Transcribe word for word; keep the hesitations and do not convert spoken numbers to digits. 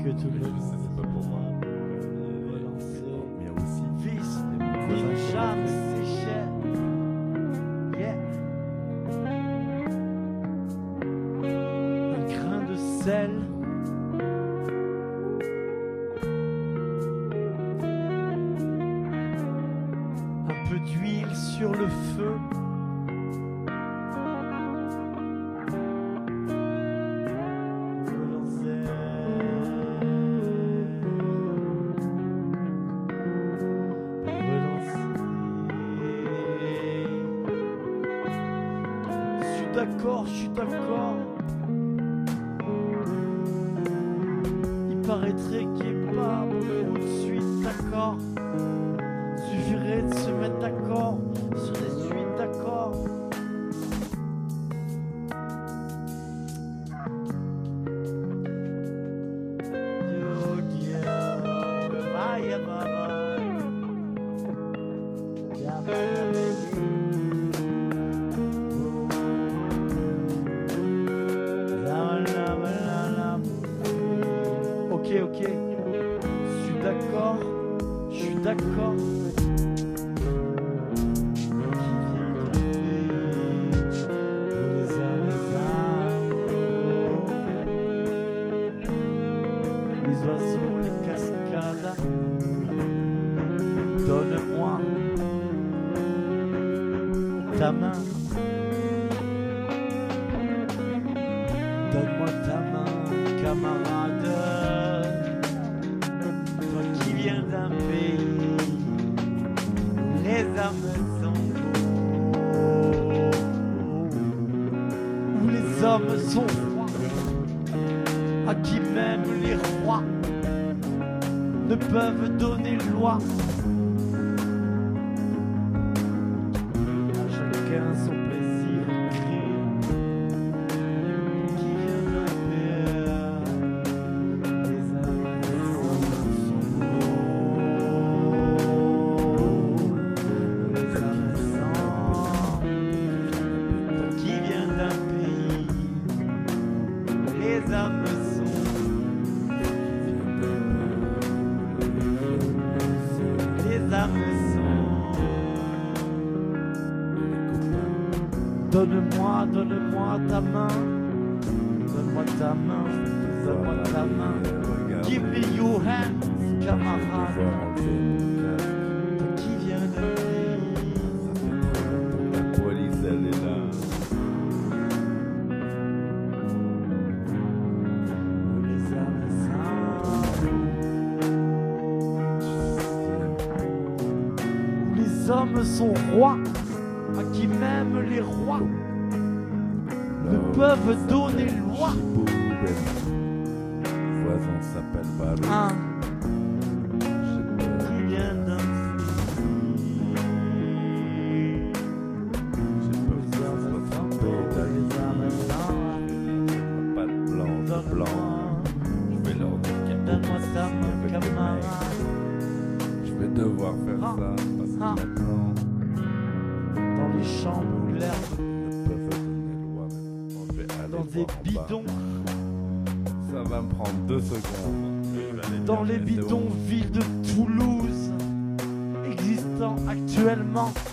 que tout le Je sais, monde c'est pas pour moi. relancer. Mais aussi, Fils, les bons voisins une qui charme, connaissent. c'est cher. Yeah. Un grain de sel. Un peu d'huile sur le feu. Relancer. Je suis d'accord, je suis d'accord. Il paraîtrait qu'il n'y ait pas beaucoup de suites d'accords. Suffirait de se mettre d'accord sur des suites d'accords. Yo, yo, bye, bye, bye. Yeah, bye, baby. Ok, ok. Je suis d'accord. Je suis d'accord. Les oiseaux, les cascades. Donne-moi ta main. Donne-moi ta main, camarade. Toi qui viens d'un pays où les âmes sont beaux, où les hommes sont froids, à qui même les rois ne peuvent donner loi. À chacun son plaisir écrit. Qui vient d'un pays, les âmes sont beaux, les âmes sont. Qui vient d'un pays, les âmes sont. Les âmes sont. Donne-moi, donne-moi ta main. Donne-moi ta main. Donne-moi ta main. Give me your hands, camarade. Toi qui viens d'un pays. La police, elle est là. Où les âmes sont. Où les hommes sont rois, à qui même les rois ne peuvent donner loi. Le voisin s'appelle Barou. Un Je sais pas. qui vient d'un pays. Je sais pas si ça se passe en pays d'Haïti. Pas de blanc, de blanc. Je vais leur dire qu'il y a Donne-moi beaucoup de ta soucis main, avec les camarade. mecs. Je vais devoir faire Ah. ça parce que Ah. maintenant, Dans les chambres où l'herbe, ils peuvent donner loi. Je vais aller dans des voir en bas. bidons, Ça va me prendre deux secondes. Je vais aller dans les chercher, c'est bon. bidonvilles de Toulouse, existant actuellement.